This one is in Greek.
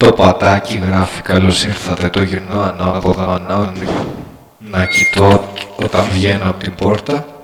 Το πατάκι γράφει καλώς ήρθατε, το γυρνώ ανάποδα να κοιτώ όταν βγαίνω από την πόρτα.